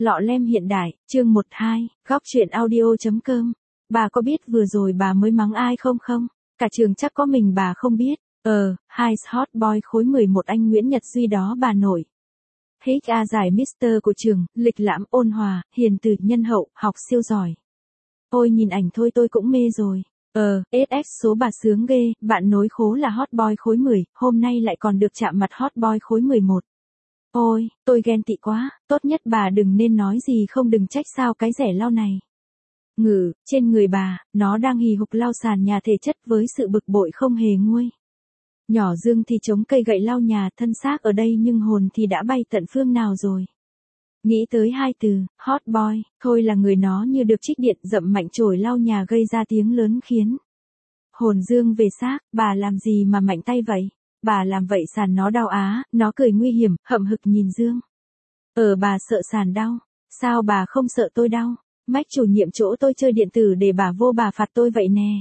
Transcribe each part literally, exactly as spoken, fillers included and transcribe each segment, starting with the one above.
Lọ lem hiện đại, chương một hai, góc truyện audio.com. Bà có biết vừa rồi bà mới mắng ai không không? Cả trường chắc có mình bà không biết. Ờ, hai hot boy khối mười một anh Nguyễn Nhật Duy đó bà nội. hát a giải Mister của trường, lịch lãm, ôn hòa, hiền từ, nhân hậu, học siêu giỏi. Ôi nhìn ảnh thôi tôi cũng mê rồi. Ờ, ét ích số bà sướng ghê, bạn nối khố là hot boy khối mười, hôm nay lại còn được chạm mặt hot boy khối mười một. Ôi, tôi ghen tị quá, tốt nhất bà đừng nên nói gì không đừng trách sao cái rẻ lau này. Ngừ, trên người bà, nó đang hì hục lau sàn nhà thể chất với sự bực bội không hề nguôi. Nhỏ Dương thì chống cây gậy lau nhà, thân xác ở đây nhưng hồn thì đã bay tận phương nào rồi. Nghĩ tới hai từ, hot boy, thôi là người nó như được trích điện dậm mạnh chổi lau nhà gây ra tiếng lớn khiến. Hồn Dương về xác, bà làm gì mà mạnh tay vậy? Bà làm vậy sàn nó đau á, nó cười nguy hiểm, hậm hực nhìn Dương. Ờ bà sợ sàn đau, sao bà không sợ tôi đau? Mách chủ nhiệm chỗ tôi chơi điện tử để bà vô bà phạt tôi vậy nè.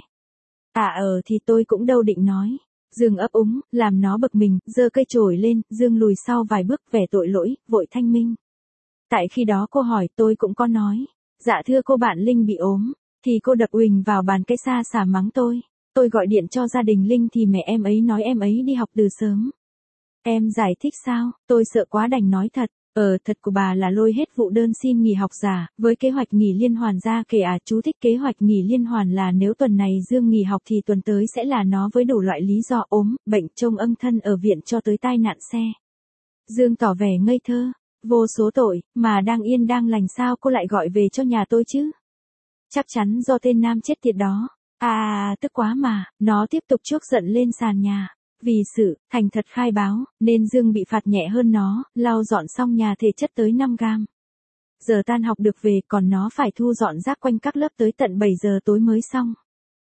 À ờ thì tôi cũng đâu định nói. Dương ấp úng, làm nó bực mình, giơ cây chổi lên, Dương lùi sau vài bước vẻ tội lỗi, vội thanh minh. Tại khi đó cô hỏi tôi cũng có nói. Dạ thưa cô bạn Linh bị ốm, thì cô đập uỳnh vào bàn cái xa xả mắng tôi. Tôi gọi điện cho gia đình Linh thì mẹ em ấy nói em ấy đi học từ sớm. Em giải thích sao, tôi sợ quá đành nói thật. Ờ thật của bà là lôi hết vụ đơn xin nghỉ học giả, với kế hoạch nghỉ liên hoàn ra kể à chú thích kế hoạch nghỉ liên hoàn là nếu tuần này Dương nghỉ học thì tuần tới sẽ là nó với đủ loại lý do ốm, bệnh trông âm thân ở viện cho tới tai nạn xe. Dương tỏ vẻ ngây thơ, vô số tội, mà đang yên đang lành sao cô lại gọi về cho nhà tôi chứ? Chắc chắn do tên nam chết tiệt đó. À, tức quá mà, nó tiếp tục chuốc giận lên sàn nhà. Vì sự, thành thật khai báo, nên Dương bị phạt nhẹ hơn nó, lau dọn xong nhà thể chất tới năm gam. Giờ tan học được về còn nó phải thu dọn rác quanh các lớp tới tận bảy giờ tối mới xong.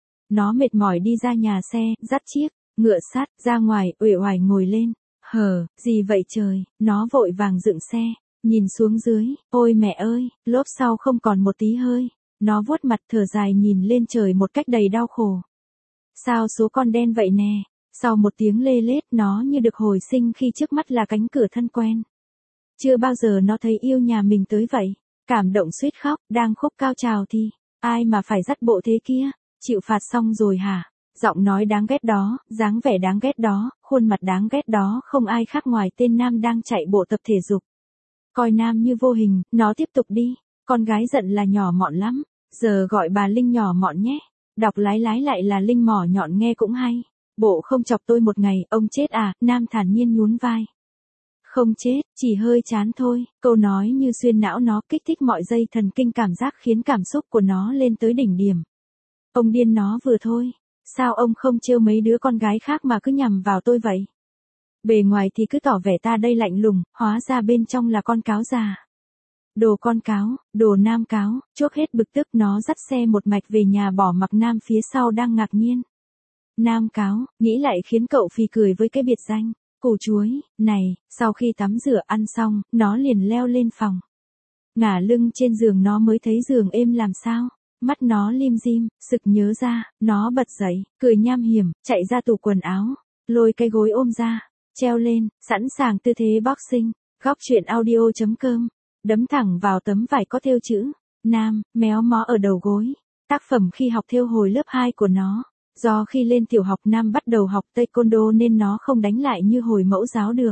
Nó mệt mỏi đi ra nhà xe, dắt chiếc, ngựa sát, ra ngoài, uể oải ngồi lên. Hờ, gì vậy trời, nó vội vàng dựng xe, nhìn xuống dưới, ôi mẹ ơi, lốp sau không còn một tí hơi. Nó vuốt mặt thở dài nhìn lên trời một cách đầy đau khổ. Sao số con đen vậy nè? Sau một tiếng lê lết nó như được hồi sinh khi trước mắt là cánh cửa thân quen. Chưa bao giờ nó thấy yêu nhà mình tới vậy. Cảm động suýt khóc, đang khúc cao trào thì, ai mà phải dắt bộ thế kia? Chịu phạt xong rồi hả? Giọng nói đáng ghét đó, dáng vẻ đáng ghét đó, khuôn mặt đáng ghét đó không ai khác ngoài tên Nam đang chạy bộ tập thể dục. Coi Nam như vô hình, nó tiếp tục đi. Con gái giận là nhỏ mọn lắm. Giờ gọi bà Linh nhỏ mọn nhé. Đọc lái lái lại là Linh mỏ nhọn nghe cũng hay. Bộ không chọc tôi một ngày, ông chết à, Nam thản nhiên nhún vai. Không chết, chỉ hơi chán thôi, câu nói như xuyên não nó kích thích mọi dây thần kinh cảm giác khiến cảm xúc của nó lên tới đỉnh điểm. Ông điên nó vừa thôi, sao ông không trêu mấy đứa con gái khác mà cứ nhằm vào tôi vậy? Bề ngoài thì cứ tỏ vẻ ta đây lạnh lùng, hóa ra bên trong là con cáo già. Đồ con cáo, đồ Nam cáo, chuốc hết bực tức nó dắt xe một mạch về nhà bỏ mặc Nam phía sau đang ngạc nhiên. Nam cáo, nghĩ lại khiến cậu phì cười với cái biệt danh, củ chuối, này, sau khi tắm rửa ăn xong, nó liền leo lên phòng. Ngả lưng trên giường nó mới thấy giường êm làm sao, mắt nó lim dim, sực nhớ ra, nó bật dậy, cười nham hiểm, chạy ra tủ quần áo, lôi cái gối ôm ra, treo lên, sẵn sàng tư thế boxing, góc truyện audio.com, đấm thẳng vào tấm vải có thêu chữ, Nam, méo mó ở đầu gối, tác phẩm khi học thêu hồi lớp hai của nó. Do khi lên tiểu học Nam bắt đầu học taekwondo nên nó không đánh lại như hồi mẫu giáo được.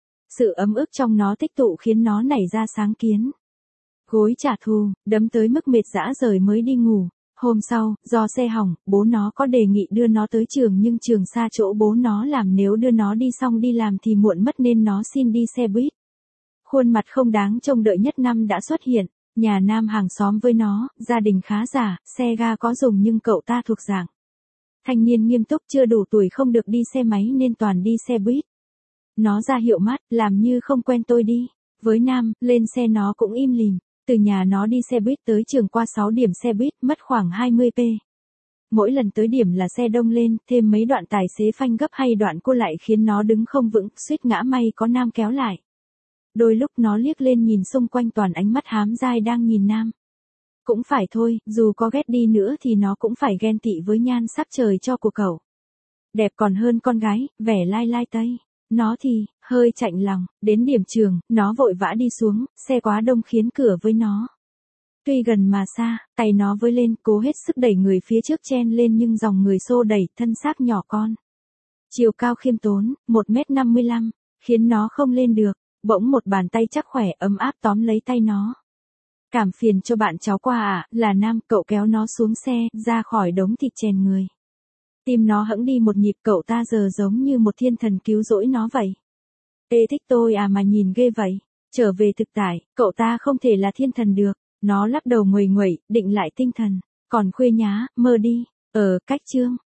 Sự ấm ức trong nó tích tụ khiến nó nảy ra sáng kiến. Gối trả thù, đấm tới mức mệt rã rời mới đi ngủ. Hôm sau, do xe hỏng, bố nó có đề nghị đưa nó tới trường nhưng trường xa chỗ bố nó làm nếu đưa nó đi xong đi làm thì muộn mất nên nó xin đi xe buýt. Khuôn mặt không đáng trông đợi nhất năm đã xuất hiện. Nhà Nam hàng xóm với nó, gia đình khá giả, xe ga có dùng nhưng cậu ta thuộc dạng thanh niên nghiêm túc chưa đủ tuổi không được đi xe máy nên toàn đi xe buýt. Nó ra hiệu mắt, làm như không quen tôi đi. Với Nam, lên xe nó cũng im lìm. Từ nhà nó đi xe buýt tới trường qua sáu điểm xe buýt mất khoảng hai mươi phút. Mỗi lần tới điểm là xe đông lên, thêm mấy đoạn tài xế phanh gấp hay đoạn cô lại khiến nó đứng không vững, suýt ngã may có Nam kéo lại. Đôi lúc nó liếc lên nhìn xung quanh toàn ánh mắt hám dai đang nhìn Nam. Cũng phải thôi, dù có ghét đi nữa thì nó cũng phải ghen tị với nhan sắc trời cho của cậu. Đẹp còn hơn con gái, vẻ lai lai tây. Nó thì, hơi chạnh lòng, đến điểm trường, nó vội vã đi xuống, xe quá đông khiến cửa với nó. Tuy gần mà xa, tay nó với lên, cố hết sức đẩy người phía trước chen lên nhưng dòng người xô đẩy, thân xác nhỏ con. Chiều cao khiêm tốn, một mét năm mươi lăm, khiến nó không lên được, bỗng một bàn tay chắc khỏe ấm áp tóm lấy tay nó. Cảm phiền cho bạn cháu qua à, là nam, cậu kéo nó xuống xe, ra khỏi đống thịt chèn người. Tim nó hẫng đi một nhịp, cậu ta giờ giống như một thiên thần cứu rỗi nó vậy. Ê thích tôi à mà nhìn ghê vậy. Trở về thực tại, cậu ta không thể là thiên thần được. Nó lắc đầu nguầy nguẩy, định lại tinh thần. Còn khuya nhá, mơ đi. Ờ, cách chương.